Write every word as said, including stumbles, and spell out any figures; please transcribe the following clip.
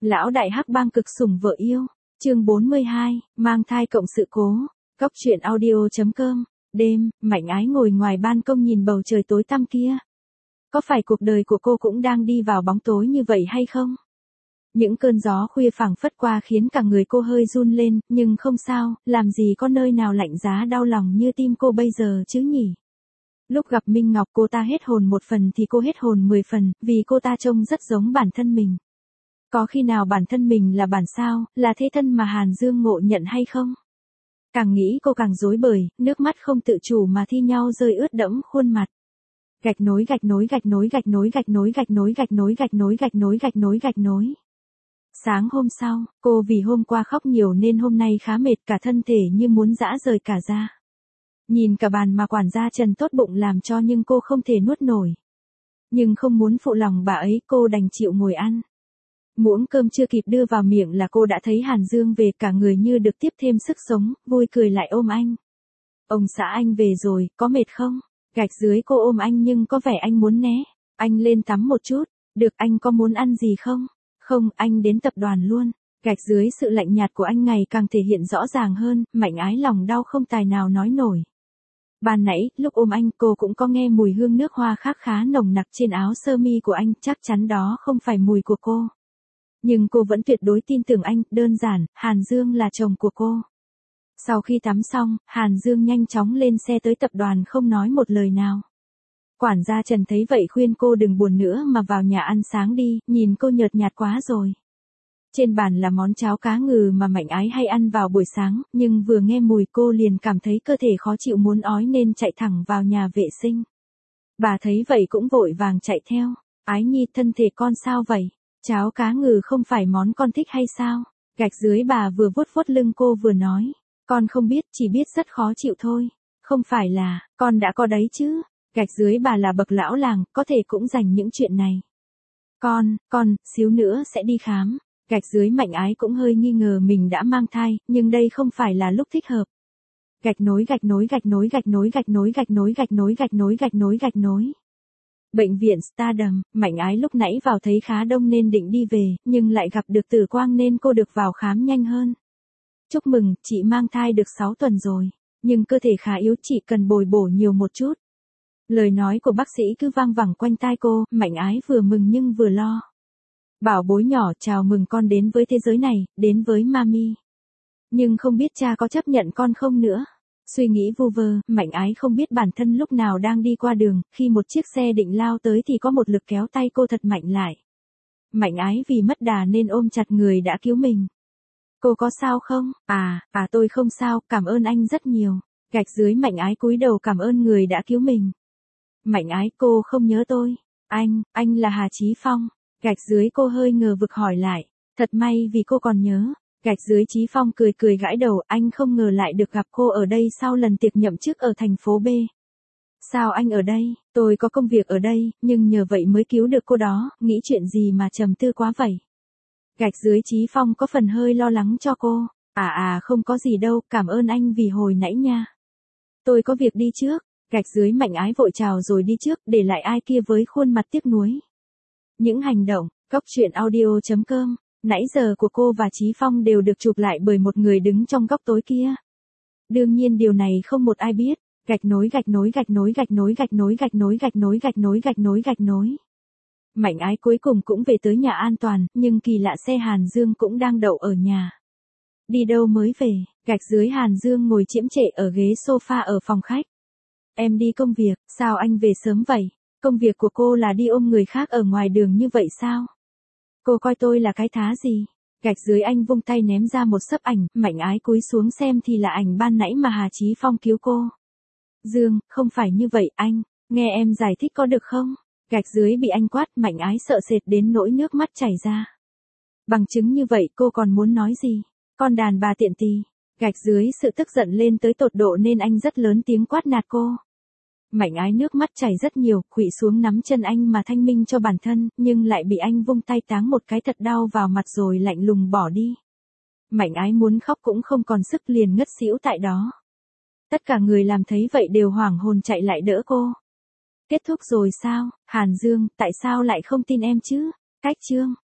Lão đại hắc bang cực sủng vợ yêu. Chương bốn mươi hai, mang thai cộng sự cố. Góc truyện audio chấm com. Đêm, Mạnh Ái ngồi ngoài ban công nhìn bầu trời tối tăm kia. Có phải cuộc đời của cô cũng đang đi vào bóng tối như vậy hay không? Những cơn gió khuya phảng phất qua khiến cả người cô hơi run lên, nhưng không sao, làm gì có nơi nào lạnh giá đau lòng như tim cô bây giờ chứ nhỉ? Lúc gặp Minh Ngọc cô ta hết hồn một phần thì cô hết hồn mười phần, vì cô ta trông rất giống bản thân mình. Có khi nào bản thân mình là bản sao, là thế thân mà Hàn Dương ngộ nhận hay không? Càng nghĩ cô càng rối bời, nước mắt không tự chủ mà thi nhau rơi ướt đẫm khuôn mặt. Gạch nối gạch nối gạch nối gạch nối gạch nối gạch nối gạch nối gạch nối gạch nối gạch nối gạch nối. Sáng hôm sau, cô vì hôm qua khóc nhiều nên hôm nay khá mệt, cả thân thể như muốn giã rời cả ra. Nhìn cả bàn mà quản gia Trần tốt bụng làm cho nhưng cô không thể nuốt nổi. Nhưng không muốn phụ lòng bà ấy, cô đành chịu ngồi ăn. Muỗng cơm chưa kịp đưa vào miệng là cô đã thấy Hàn Dương về, cả người như được tiếp thêm sức sống, vui cười lại ôm anh. Ông xã anh về rồi, có mệt không? Gạch dưới cô ôm anh nhưng có vẻ anh muốn né. Anh lên tắm một chút. Được, anh có muốn ăn gì không? Không, anh đến tập đoàn luôn. Gạch dưới sự lạnh nhạt của anh ngày càng thể hiện rõ ràng hơn, Mạnh Ái lòng đau không tài nào nói nổi. Ban nãy, lúc ôm anh cô cũng có nghe mùi hương nước hoa khác khá nồng nặc trên áo sơ mi của anh, chắc chắn đó không phải mùi của cô. Nhưng cô vẫn tuyệt đối tin tưởng anh, đơn giản, Hàn Dương là chồng của cô. Sau khi tắm xong, Hàn Dương nhanh chóng lên xe tới tập đoàn không nói một lời nào. Quản gia Trần thấy vậy khuyên cô đừng buồn nữa mà vào nhà ăn sáng đi, nhìn cô nhợt nhạt quá rồi. Trên bàn là món cháo cá ngừ mà Mạnh Ái hay ăn vào buổi sáng, nhưng vừa nghe mùi cô liền cảm thấy cơ thể khó chịu muốn ói nên chạy thẳng vào nhà vệ sinh. Bà thấy vậy cũng vội vàng chạy theo. Ái Nhi, thân thể con sao vậy? Cháo cá ngừ không phải món con thích hay sao? Gạch dưới bà vừa vuốt vuốt lưng cô vừa nói. Con không biết, chỉ biết rất khó chịu thôi. Không phải là, con đã có đấy chứ. Gạch dưới bà là bậc lão làng, có thể cũng dành những chuyện này. Con, con, xíu nữa sẽ đi khám. Gạch dưới Mạnh Ái cũng hơi nghi ngờ mình đã mang thai, nhưng đây không phải là lúc thích hợp. Gạch nối gạch nối gạch nối gạch nối gạch nối gạch nối gạch nối gạch nối gạch nối gạch nối. Bệnh viện Stardom, Mạnh Ái lúc nãy vào thấy khá đông nên định đi về, nhưng lại gặp được Tử Quang nên cô được vào khám nhanh hơn. Chúc mừng, chị mang thai được sáu tuần rồi, nhưng cơ thể khá yếu, chị cần bồi bổ nhiều một chút. Lời nói của bác sĩ cứ vang vẳng quanh tai cô, Mạnh Ái vừa mừng nhưng vừa lo. Bảo bối nhỏ, chào mừng con đến với thế giới này, đến với Mami. Nhưng không biết cha có chấp nhận con không nữa. Suy nghĩ vu vơ, Mạnh Ái không biết bản thân lúc nào đang đi qua đường, khi một chiếc xe định lao tới thì có một lực kéo tay cô thật mạnh lại. Mạnh Ái vì mất đà nên ôm chặt người đã cứu mình. Cô có sao không? À, à tôi không sao, cảm ơn anh rất nhiều. Gạch dưới Mạnh Ái cúi đầu cảm ơn người đã cứu mình. Mạnh Ái, cô không nhớ tôi. Anh, anh là Hà Chí Phong. Gạch dưới cô hơi ngờ vực hỏi lại. Thật may vì cô còn nhớ. Gạch dưới Chí Phong cười cười gãi đầu, anh không ngờ lại được gặp cô ở đây sau lần tiệc nhậm chức ở thành phố B. Sao anh ở đây? Tôi có công việc ở đây, nhưng nhờ vậy mới cứu được cô đó, nghĩ chuyện gì mà trầm tư quá vậy? Gạch dưới Chí Phong có phần hơi lo lắng cho cô. À à không có gì đâu, cảm ơn anh vì hồi nãy nha. Tôi có việc đi trước. Gạch dưới Mạnh Ái vội chào rồi đi trước, để lại ai kia với khuôn mặt tiếc nuối. Những hành động, góc truyện audio chấm com. Nãy giờ của cô và Chí Phong đều được chụp lại bởi một người đứng trong góc tối kia. Đương nhiên điều này không một ai biết. Gạch nối gạch nối gạch nối gạch nối gạch nối gạch nối gạch nối gạch nối gạch nối gạch nối. Mạnh Ái cuối cùng cũng về tới nhà an toàn, nhưng kỳ lạ xe Hàn Dương cũng đang đậu ở nhà. Đi đâu mới về? Gạch dưới Hàn Dương ngồi chiếm trệ ở ghế sofa ở phòng khách. Em đi công việc, sao anh về sớm vậy? Công việc của cô là đi ôm người khác ở ngoài đường như vậy sao? Cô coi tôi là cái thá gì? Gạch dưới anh vung tay ném ra một xấp ảnh, Mạnh Ái cúi xuống xem thì là ảnh ban nãy mà Hà Chí Phong cứu cô. Dương, không phải như vậy anh, nghe em giải thích có được không? Gạch dưới bị anh quát, Mạnh Ái sợ sệt đến nỗi nước mắt chảy ra. Bằng chứng như vậy cô còn muốn nói gì? Con đàn bà tiện tì. Gạch dưới sự tức giận lên tới tột độ nên anh rất lớn tiếng quát nạt cô. Mạnh Ái nước mắt chảy rất nhiều, khuỵu xuống nắm chân anh mà thanh minh cho bản thân, nhưng lại bị anh vung tay táng một cái thật đau vào mặt rồi lạnh lùng bỏ đi. Mạnh Ái muốn khóc cũng không còn sức liền ngất xỉu tại đó. Tất cả người làm thấy vậy đều hoảng hồn chạy lại đỡ cô. Kết thúc rồi sao, Hàn Dương, tại sao lại không tin em chứ? Cách chương.